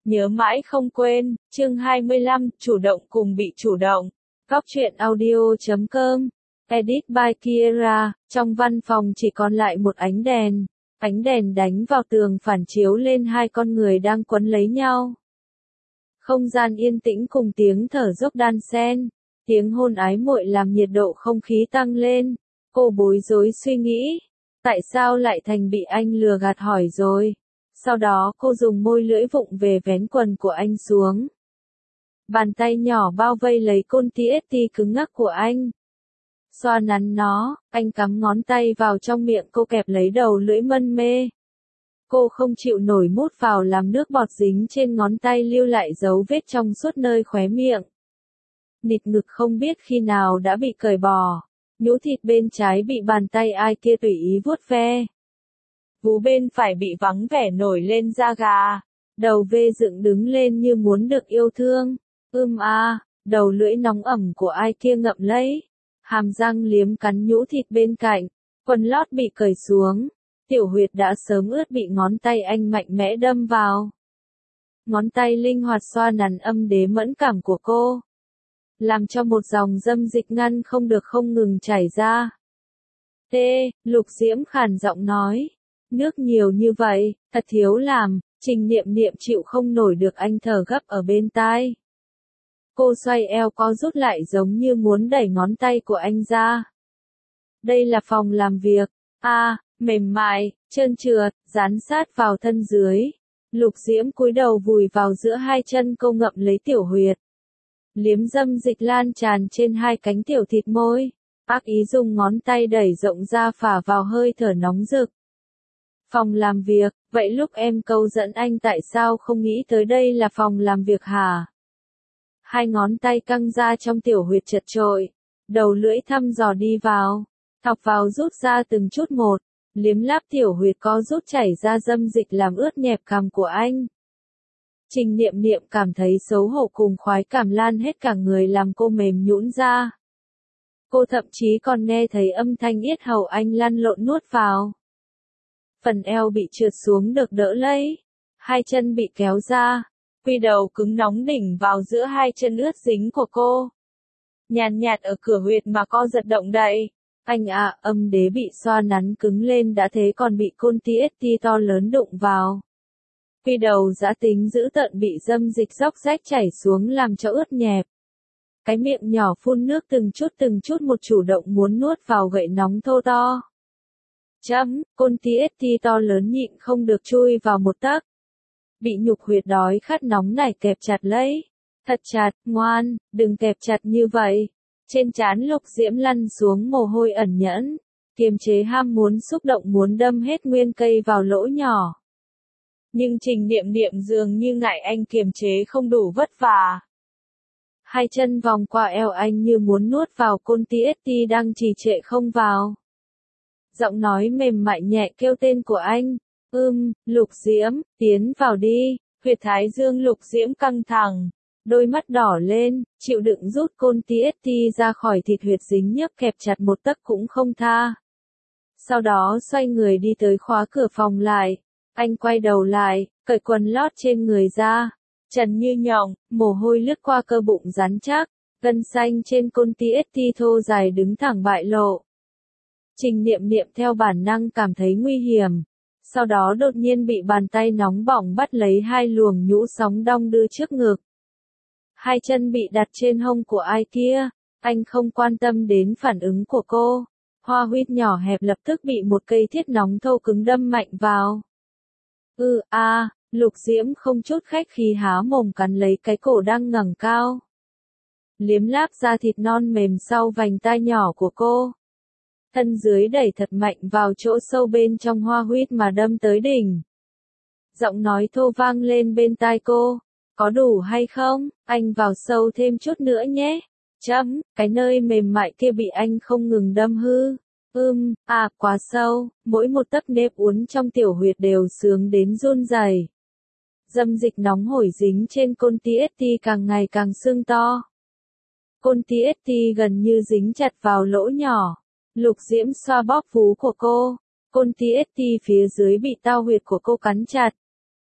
Nhớ mãi không quên, chương 25, chủ động cùng bị chủ động. Góc truyện audio.com. Edit by Kiera. Trong văn phòng chỉ còn lại một ánh đèn. Ánh đèn đánh vào tường phản chiếu lên hai con người đang quấn lấy nhau. Không gian yên tĩnh cùng tiếng thở dốc đan xen. Tiếng hôn ái muội làm nhiệt độ không khí tăng lên. Cô bối rối suy nghĩ. Tại sao lại thành bị anh lừa gạt hỏi rồi. Sau đó cô dùng môi lưỡi vụng về vén quần của anh xuống. Bàn tay nhỏ bao vây lấy côn TST cứng ngắc của anh. Xoa nắn nó, anh cắm ngón tay vào trong miệng cô kẹp lấy đầu lưỡi mân mê. Cô không chịu nổi mút vào làm nước bọt dính trên ngón tay lưu lại dấu vết trong suốt nơi khóe miệng. Nịt ngực không biết khi nào đã bị cởi bỏ. Nhũ thịt bên trái bị bàn tay ai kia tùy ý vuốt ve. Vú bên phải bị vắng vẻ nổi lên da gà. Đầu vê dựng đứng lên như muốn được yêu thương. Đầu lưỡi nóng ẩm của ai kia ngậm lấy. Hàm răng liếm cắn nhũ thịt bên cạnh. Quần lót bị cởi xuống. Tiểu huyệt đã sớm ướt bị ngón tay anh mạnh mẽ đâm vào. Ngón tay linh hoạt xoa nắn âm đế mẫn cảm của cô. Làm cho một dòng dâm dịch ngăn không được không ngừng chảy ra. Lục Diễm khàn giọng nói. Nước nhiều như vậy, thật thiếu làm. Trình Niệm Niệm chịu không nổi được anh thở gấp ở bên tai. Cô xoay eo co rút lại giống như muốn đẩy ngón tay của anh ra. Đây là phòng làm việc. Mềm mại, trơn trượt, dán sát vào thân dưới. Lục Diễm cúi đầu vùi vào giữa hai chân cô ngậm lấy tiểu huyệt. Liếm dâm dịch lan tràn trên hai cánh tiểu thịt môi. Ác ý dùng ngón tay đẩy rộng ra phả vào hơi thở nóng rực. Phòng làm việc, vậy lúc em câu dẫn anh tại sao không nghĩ tới đây là phòng làm việc hả? Hai ngón tay căng ra trong tiểu huyệt chật chội, đầu lưỡi thăm dò đi vào, thọc vào rút ra từng chút một, liếm láp tiểu huyệt có rút chảy ra dâm dịch làm ướt nhẹp cằm của anh. Trình Niệm Niệm cảm thấy xấu hổ cùng khoái cảm lan hết cả người làm cô mềm nhũn ra. Cô thậm chí còn nghe thấy âm thanh yết hầu anh lăn lộn nuốt vào. Phần eo bị trượt xuống được đỡ lấy. Hai chân bị kéo ra. Quy đầu cứng nóng đỉnh vào giữa hai chân ướt dính của cô. Nhàn nhạt ở cửa huyệt mà co giật động đậy. Âm đế bị xoa nắn cứng lên đã thế còn bị côn TST to lớn đụng vào. Quy đầu dã tính dữ tợn bị dâm dịch róc rách chảy xuống làm cho ướt nhẹp. Cái miệng nhỏ phun nước từng chút một chủ động muốn nuốt vào gậy nóng thô to. Côn TST to lớn nhịn không được chui vào một tấc. Bị nhục huyệt đói khát nóng nảy kẹp chặt lấy. Thật chặt, ngoan, đừng kẹp chặt như vậy. Trên trán Lục Diễm lăn xuống mồ hôi ẩn nhẫn. Kiềm chế ham muốn xúc động muốn đâm hết nguyên cây vào lỗ nhỏ. Nhưng Trình Niệm Niệm dường như ngại anh kiềm chế không đủ vất vả. Hai chân vòng qua eo anh như muốn nuốt vào côn TST đang trì trệ không vào. Giọng nói mềm mại nhẹ kêu tên của anh. Lục Diễm, tiến vào đi. Huyệt thái dương Lục Diễm căng thẳng. Đôi mắt đỏ lên, chịu đựng rút côn TST ra khỏi thịt huyệt dính nhấp kẹp chặt một tấc cũng không tha. Sau đó xoay người đi tới khóa cửa phòng lại. Anh quay đầu lại, cởi quần lót trên người ra. Trần như nhộng, mồ hôi lướt qua cơ bụng rắn chắc. Gân xanh trên côn TST thô dài đứng thẳng bại lộ. Trình Niệm Niệm theo bản năng cảm thấy nguy hiểm. Sau đó đột nhiên bị bàn tay nóng bỏng bắt lấy hai luồng nhũ sóng đong đưa trước ngực. Hai chân bị đặt trên hông của ai kia. Anh không quan tâm đến phản ứng của cô. Hoa huyết nhỏ hẹp lập tức bị một cây thiết nóng thô cứng đâm mạnh vào. Lục Diễm không chút khách khí há mồm cắn lấy cái cổ đang ngẩng cao. Liếm láp da thịt non mềm sau vành tai nhỏ của cô. Thân dưới đẩy thật mạnh vào chỗ sâu bên trong hoa huyết mà đâm tới đỉnh. Giọng nói thô vang lên bên tai cô. Có đủ hay không? Anh vào sâu thêm chút nữa nhé. Cái nơi mềm mại kia bị anh không ngừng đâm hư. Quá sâu, mỗi một tấc nếp uốn trong tiểu huyệt đều sướng đến run rẩy. Dâm dịch nóng hổi dính trên côn TST càng ngày càng sưng to. Côn TST gần như dính chặt vào lỗ nhỏ. Lục Diễm xoa bóp vú của cô. Côn TST phía dưới bị tao huyệt của cô cắn chặt.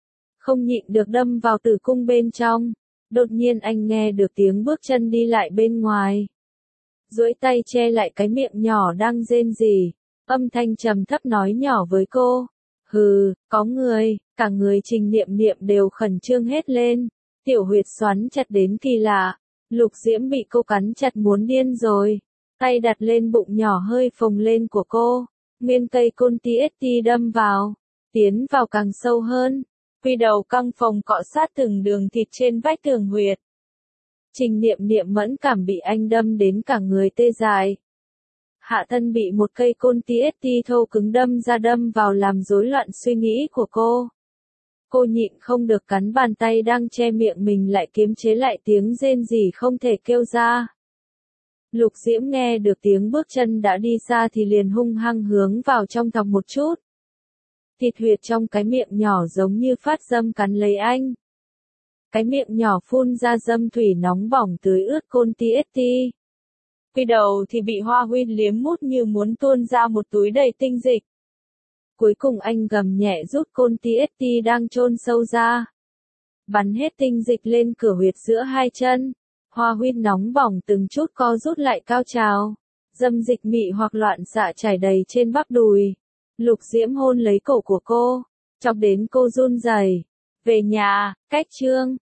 không nhịn được đâm vào tử cung bên trong. Đột nhiên anh nghe được tiếng bước chân đi lại bên ngoài. Duỗi tay che lại cái miệng nhỏ đang rên rỉ, âm thanh trầm thấp nói nhỏ với cô. Hừ, có người, cả người Trình Niệm Niệm đều khẩn trương hết lên. Tiểu huyệt xoắn chặt đến kỳ lạ. Lục Diễm bị cô cắn chặt muốn điên rồi. Tay đặt lên bụng nhỏ hơi phồng lên của cô. Nguyên cây côn TST đâm vào. Tiến vào càng sâu hơn. Quy đầu căng phồng cọ sát từng đường thịt trên vách tường huyệt. Trình Niệm Niệm mẫn cảm bị anh đâm đến cả người tê dại. Hạ thân bị một cây côn TST thô cứng đâm ra đâm vào làm rối loạn suy nghĩ của cô. Cô nhịn không được cắn bàn tay đang che miệng mình lại kiềm chế lại tiếng rên rỉ không thể kêu ra. Lục Diễm nghe được tiếng bước chân đã đi xa thì liền hung hăng hướng vào trong thọc một chút. Thịt huyệt trong cái miệng nhỏ giống như phát dâm cắn lấy anh. Cái miệng nhỏ phun ra dâm thủy nóng bỏng tưới ướt côn TST. Quy đầu thì bị Hoa Huyên liếm mút như muốn tuôn ra một túi đầy tinh dịch. Cuối cùng anh gầm nhẹ rút côn TST đang chôn sâu ra. Bắn hết tinh dịch lên cửa huyệt giữa hai chân. Hoa Huyên nóng bỏng từng chút co rút lại cao trào. Dâm dịch mị hoặc loạn xạ chảy đầy trên bắp đùi. Lục Diễm hôn lấy cổ của cô, chọc đến cô run rẩy. Về nhà, cách chương.